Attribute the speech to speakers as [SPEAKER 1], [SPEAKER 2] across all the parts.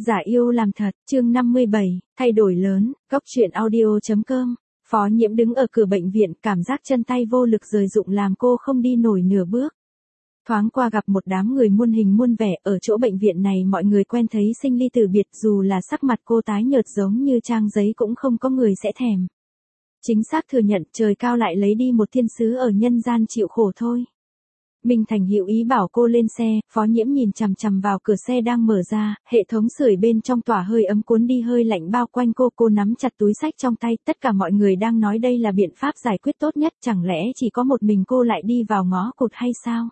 [SPEAKER 1] Giả yêu làm thật, chương 57, thay đổi lớn, góc truyện audio.com. Phó Nhiễm đứng ở cửa bệnh viện, cảm giác chân tay vô lực rời rụng làm cô không đi nổi nửa bước. Thoáng qua gặp một đám người muôn hình muôn vẻ, ở chỗ bệnh viện này mọi người quen thấy sinh ly tử biệt, dù là sắc mặt cô tái nhợt giống như trang giấy cũng không có người sẽ thèm. Chính xác thừa nhận, trời cao lại lấy đi một thiên sứ ở nhân gian chịu khổ thôi. Minh Thành hữu ý bảo cô lên xe, Phó Nhiễm nhìn chằm chằm vào cửa xe đang mở ra, hệ thống sưởi bên trong tỏa hơi ấm cuốn đi hơi lạnh bao quanh cô nắm chặt túi xách trong tay, tất cả mọi người đang nói đây là biện pháp giải quyết tốt nhất, chẳng lẽ chỉ có một mình cô lại đi vào ngõ cụt hay sao?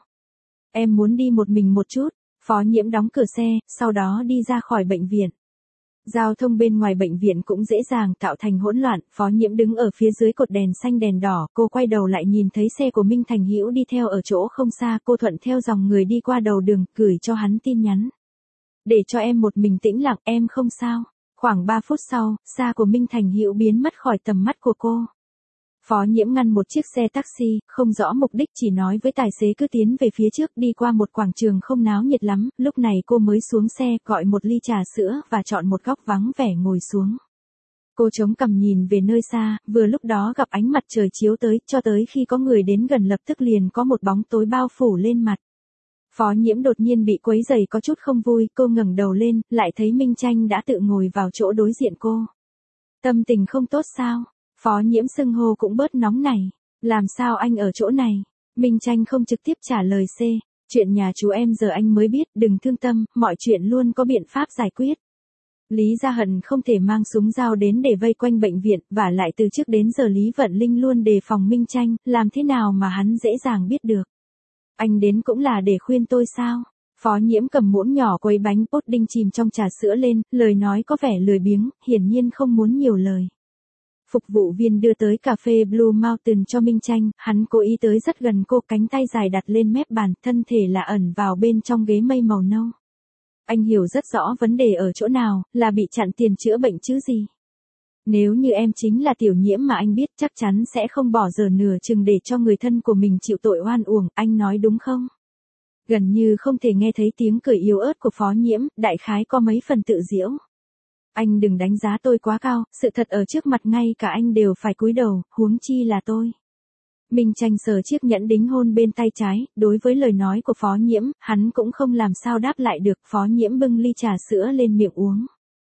[SPEAKER 1] Em muốn đi một mình một chút, Phó Nhiễm đóng cửa xe, sau đó đi ra khỏi bệnh viện. Giao thông bên ngoài bệnh viện cũng dễ dàng tạo thành hỗn loạn, Phó Nhiễm đứng ở phía dưới cột đèn xanh đèn đỏ, cô quay đầu lại nhìn thấy xe của Minh Thành Hữu đi theo ở chỗ không xa, cô thuận theo dòng người đi qua đầu đường, gửi cho hắn tin nhắn. Để cho em một mình tĩnh lặng, em không sao. Khoảng 3 phút sau, xa của Minh Thành Hữu biến mất khỏi tầm mắt của cô. Phó Nhiễm ngăn một chiếc xe taxi, không rõ mục đích chỉ nói với tài xế cứ tiến về phía trước đi qua một quảng trường không náo nhiệt lắm, lúc này cô mới xuống xe gọi một ly trà sữa và chọn một góc vắng vẻ ngồi xuống. Cô chống cằm nhìn về nơi xa, vừa lúc đó gặp ánh mặt trời chiếu tới, cho tới khi có người đến gần lập tức liền có một bóng tối bao phủ lên mặt. Phó Nhiễm đột nhiên bị quấy rầy có chút không vui, cô ngẩng đầu lên, lại thấy Minh Tranh đã tự ngồi vào chỗ đối diện cô. Tâm tình không tốt sao? Phó Nhiễm xưng hô cũng bớt nóng này. Làm sao anh ở chỗ này? Minh Tranh không trực tiếp trả lời C. Chuyện nhà chú em giờ anh mới biết, đừng thương tâm, mọi chuyện luôn có biện pháp giải quyết. Lý Gia Hận không thể mang súng dao đến để vây quanh bệnh viện, và lại từ trước đến giờ Lý Vận Linh luôn đề phòng Minh Tranh, làm thế nào mà hắn dễ dàng biết được. Anh đến cũng là để khuyên tôi sao? Phó Nhiễm cầm muỗng nhỏ quấy bánh pudding chìm trong trà sữa lên, lời nói có vẻ lười biếng, hiển nhiên không muốn nhiều lời. Phục vụ viên đưa tới cà phê Blue Mountain cho Minh Tranh, hắn cố ý tới rất gần cô, cánh tay dài đặt lên mép bàn, thân thể là ẩn vào bên trong ghế mây màu nâu. Anh hiểu rất rõ vấn đề ở chỗ nào, là bị chặn tiền chữa bệnh chứ gì. Nếu như em chính là Tiểu Nhiễm mà anh biết chắc chắn sẽ không bỏ giờ nửa chừng để cho người thân của mình chịu tội oan uổng, anh nói đúng không? Gần như không thể nghe thấy tiếng cười yếu ớt của Phó Nhiễm, đại khái có mấy phần tự giễu. Anh đừng đánh giá tôi quá cao, sự thật ở trước mặt ngay cả anh đều phải cúi đầu, huống chi là tôi. Minh Tranh sờ chiếc nhẫn đính hôn bên tay trái, đối với lời nói của Phó Nhiễm, hắn cũng không làm sao đáp lại được. Phó Nhiễm bưng ly trà sữa lên miệng uống.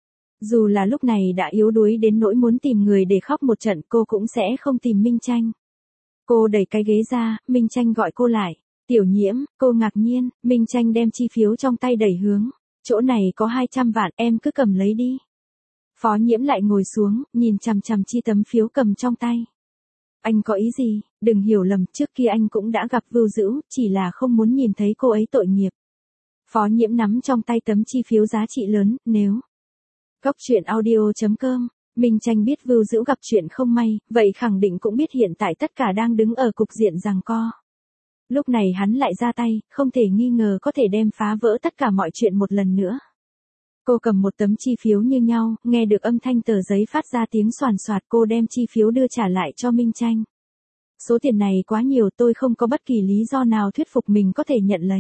[SPEAKER 1] Dù là lúc này đã yếu đuối đến nỗi muốn tìm người để khóc một trận, cô cũng sẽ không tìm Minh Tranh. Cô đẩy cái ghế ra, Minh Tranh gọi cô lại. Tiểu Nhiễm, cô ngạc nhiên, Minh Tranh đem chi phiếu trong tay đẩy hướng. Chỗ này có 200 vạn, em cứ cầm lấy đi. Phó Nhiễm lại ngồi xuống, nhìn chằm chằm chi tấm phiếu cầm trong tay. Anh có ý gì? Đừng hiểu lầm, trước kia anh cũng đã gặp Vưu Dữu, chỉ là không muốn nhìn thấy cô ấy tội nghiệp. Phó Nhiễm nắm trong tay tấm chi phiếu giá trị lớn, nếu. Góc truyện audio.com. Minh Tranh biết Vưu Dữu gặp chuyện không may, vậy khẳng định cũng biết hiện tại tất cả đang đứng ở cục diện giằng co. Lúc này hắn lại ra tay, không thể nghi ngờ có thể đem phá vỡ tất cả mọi chuyện một lần nữa. Cô cầm một tấm chi phiếu như nhau, nghe được âm thanh tờ giấy phát ra tiếng xoàn xoạt, cô đem chi phiếu đưa trả lại cho Minh Tranh. Số tiền này quá nhiều, tôi không có bất kỳ lý do nào thuyết phục mình có thể nhận lấy.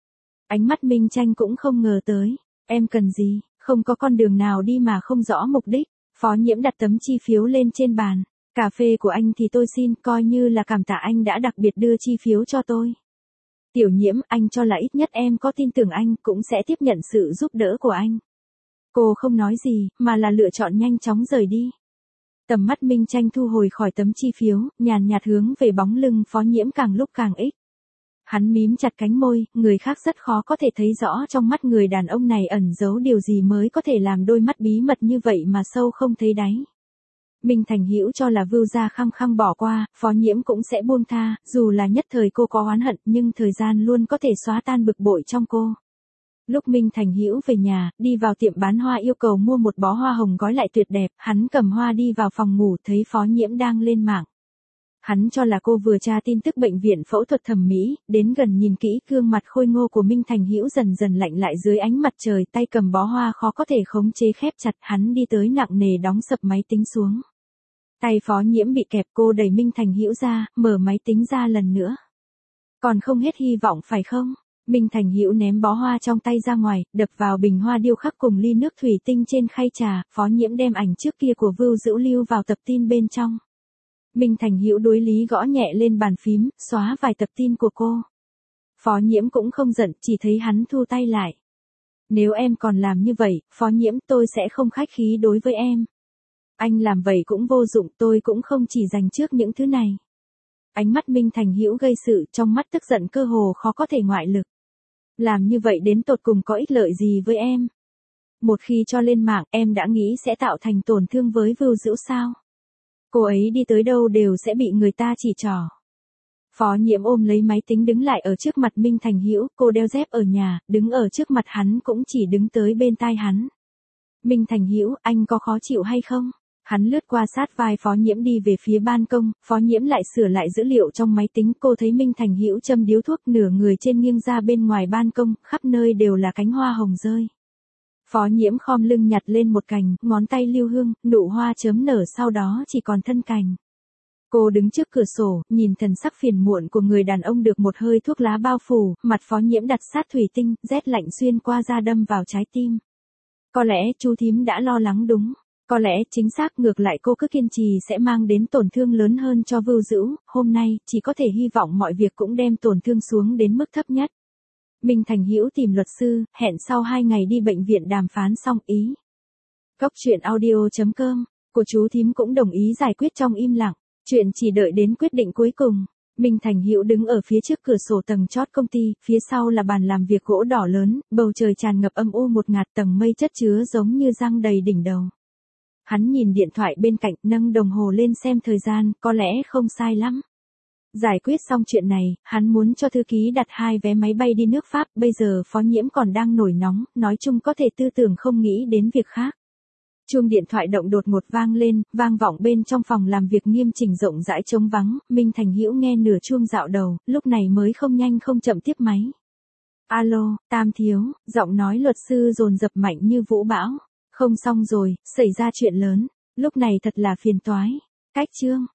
[SPEAKER 1] Ánh mắt Minh Tranh cũng không ngờ tới. Em cần gì? Không có con đường nào đi mà không rõ mục đích. Phó Nhiễm đặt tấm chi phiếu lên trên bàn. Cà phê của anh thì tôi xin, coi như là cảm tạ anh đã đặc biệt đưa chi phiếu cho tôi. Tiểu Nhiễm, anh cho là ít nhất em có tin tưởng anh cũng sẽ tiếp nhận sự giúp đỡ của anh. Cô không nói gì, mà là lựa chọn nhanh chóng rời đi. Tầm mắt Minh Tranh thu hồi khỏi tấm chi phiếu, nhàn nhạt hướng về bóng lưng Phó Nhiễm càng lúc càng ít. Hắn mím chặt cánh môi, người khác rất khó có thể thấy rõ trong mắt người đàn ông này ẩn giấu điều gì mới có thể làm đôi mắt bí mật như vậy mà sâu không thấy đáy. Minh Thành Hữu cho là Vưu gia khăng khăng bỏ qua, Phó Nhiễm cũng sẽ buông tha, dù là nhất thời cô có oán hận nhưng thời gian luôn có thể xóa tan bực bội trong cô. Lúc Minh Thành Hữu về nhà, đi vào tiệm bán hoa yêu cầu mua một bó hoa hồng gói lại tuyệt đẹp, hắn cầm hoa đi vào phòng ngủ thấy Phó Nhiễm đang lên mạng. Hắn cho là cô vừa tra tin tức bệnh viện phẫu thuật thẩm mỹ, đến gần nhìn kỹ gương mặt khôi ngô của Minh Thành Hữu dần dần lạnh lại dưới ánh mặt trời, tay cầm bó hoa khó có thể khống chế khép chặt, hắn đi tới nặng nề đóng sập máy tính xuống. Tay Phó Nhiễm bị kẹp, cô đẩy Minh Thành Hữu ra, mở máy tính ra lần nữa. Còn không hết hy vọng phải không? Minh Thành Hữu ném bó hoa trong tay ra ngoài, đập vào bình hoa điêu khắc cùng ly nước thủy tinh trên khay trà, Phó Nhiễm đem ảnh trước kia của Vưu Dữu lưu vào tập tin bên trong. Minh Thành Hữu đối lý gõ nhẹ lên bàn phím, xóa vài tập tin của cô. Phó Nhiễm cũng không giận, chỉ thấy hắn thu tay lại. Nếu em còn làm như vậy, Phó Nhiễm, tôi sẽ không khách khí đối với em. Anh làm vậy cũng vô dụng, tôi cũng không chỉ dành trước những thứ này. Ánh mắt Minh Thành Hữu gây sự, trong mắt tức giận cơ hồ khó có thể ngoại lực. Làm như vậy đến tột cùng có ích lợi gì với em? Một khi cho lên mạng, em đã nghĩ sẽ tạo thành tổn thương với Vưu Dữu sao? Cô ấy đi tới đâu đều sẽ bị người ta chỉ trỏ. Phó Nhiễm ôm lấy máy tính đứng lại ở trước mặt Minh Thành Hữu, cô đeo dép ở nhà, đứng ở trước mặt hắn cũng chỉ đứng tới bên tai hắn. Minh Thành Hữu, anh có khó chịu hay không? Hắn lướt qua sát vai Phó Nhiễm đi về phía ban công, Phó Nhiễm lại sửa lại dữ liệu trong máy tính, cô thấy Minh Thành Hữu châm điếu thuốc nửa người trên nghiêng ra bên ngoài ban công, khắp nơi đều là cánh hoa hồng rơi. Phó Nhiễm khom lưng nhặt lên một cành, ngón tay lưu hương, nụ hoa chớm nở sau đó chỉ còn thân cành. Cô đứng trước cửa sổ, nhìn thần sắc phiền muộn của người đàn ông được một hơi thuốc lá bao phủ, mặt Phó Nhiễm đặt sát thủy tinh, rét lạnh xuyên qua da đâm vào trái tim. Có lẽ chú thím đã lo lắng đúng. Có lẽ chính xác ngược lại cô cứ kiên trì sẽ mang đến tổn thương lớn hơn cho Vưu Dữu, hôm nay chỉ có thể hy vọng mọi việc cũng đem tổn thương xuống đến mức thấp nhất. Minh Thành Hữu tìm luật sư, hẹn sau 2 ngày đi bệnh viện đàm phán xong ý. Góc truyện audio.com, của chú thím cũng đồng ý giải quyết trong im lặng, chuyện chỉ đợi đến quyết định cuối cùng. Minh Thành Hữu đứng ở phía trước cửa sổ tầng chót công ty, phía sau là bàn làm việc gỗ đỏ lớn, bầu trời tràn ngập âm u một ngạt, tầng mây chất chứa giống như răng đầy đỉnh đầu. Hắn nhìn điện thoại bên cạnh, nâng đồng hồ lên xem thời gian, có lẽ không sai lắm. Giải quyết xong chuyện này, hắn muốn cho thư ký đặt 2 vé máy bay đi nước Pháp, bây giờ Phó Nhiễm còn đang nổi nóng, nói chung có thể tư tưởng không nghĩ đến việc khác. Chuông điện thoại động đột ngột vang lên, vang vọng bên trong phòng làm việc nghiêm chỉnh rộng rãi trống vắng, Minh Thành Hữu nghe nửa chuông dạo đầu, lúc này mới không nhanh không chậm tiếp máy. Alo, Tam thiếu, giọng nói luật sư dồn dập mạnh như vũ bão. Không xong rồi, xảy ra chuyện lớn, lúc này thật là phiền toái. Cách chương